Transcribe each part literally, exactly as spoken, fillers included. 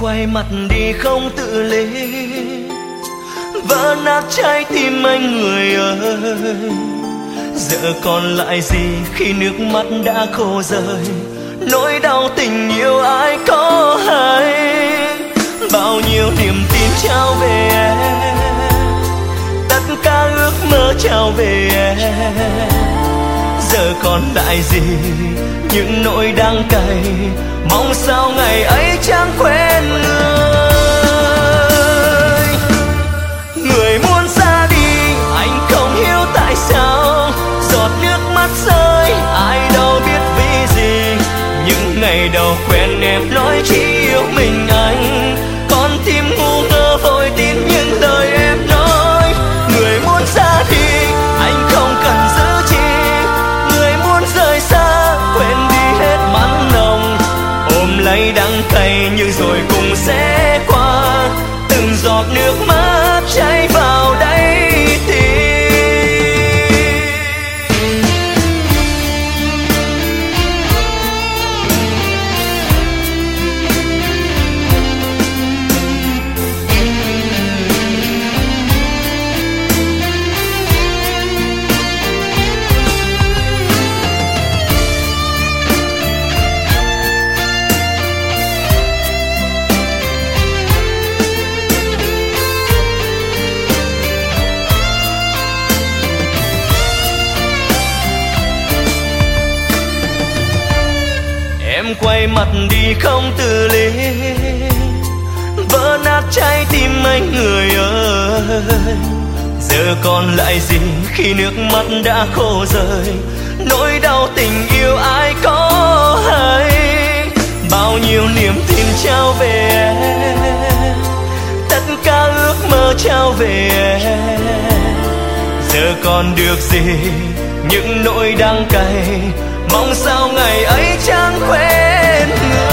quay mặt đi không tự lý, vỡ nát trái tim anh người ơi. Giờ còn lại gì khi nước mắt đã khô rơi, nỗi đau tình yêu ai có hay. Bao nhiêu niềm tin trao về em, tất cả ước mơ trao về em. Giờ còn lại gì những nỗi đắng cay, mong sao ngày ấy chẳng quên người. Người muốn ra đi anh không hiểu tại sao, giọt nước mắt rơi ai đâu biết vì gì. Những ngày đầu quen em nói chỉ yêu mình anh, con tim ngu ngơ vội tin những lời em nói. Người muốn ra đi anh không cần giữ chi, người muốn rời xa quên đi hết mặn nồng. Ôm lấy đắng cay nhưng rồi cùng sẽ qua, từng giọt nước mắt chảy vào đáy tim. Em quay mặt đi không tự lý, vỡ nát trái tim anh người ơi. Giờ còn lại gì khi nước mắt đã khô rơi, nỗi đau tình yêu ai có hay. Bao nhiêu niềm tin trao về em, tất cả ước mơ trao về em. Giờ còn được gì những nỗi đắng cay, mong sao ngày ấy chẳng quên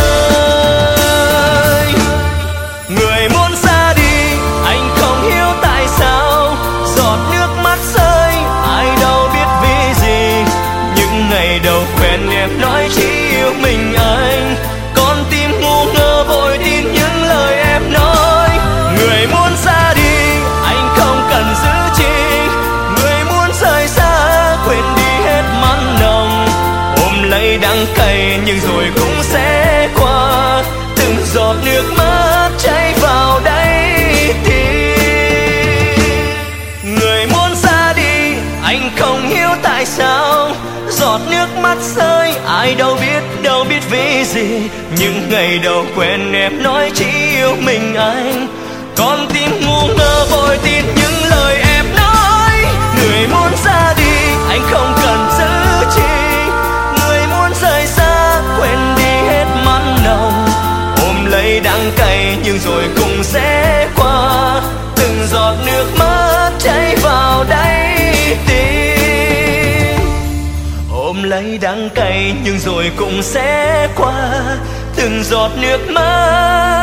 người. Người muốn ra đi anh không hiểu tại sao, giọt nước mắt rơi ai đâu biết vì gì. Những ngày đầu quen em nói chỉ yêu mình anh, con tim ngu ngơ vội tin những lời em nói. Người muốn ra đi anh không cần giữ chi, người muốn rời xa quên đi hết mặn nồng. Lấy đắng cay nhưng rồi cũng sẽ qua, từng giọt nước mắt chảy vào đáy tim. Người muốn ra đi anh không hiểu tại sao, giọt nước mắt rơi ai đâu biết đâu biết vì gì. Những ngày đầu quen em nói chỉ yêu mình anh, con tim ngu ngơ vội tin những lời em nói. Người muốn ra đi anh không cần giữ chi, rời xa quên đi hết mặn nồng. Ôm lấy đắng cay nhưng rồi cũng sẽ qua, từng giọt nước mắt chảy vào đáy tim. Ôm lấy đắng cay nhưng rồi cũng sẽ qua, từng giọt nước mắt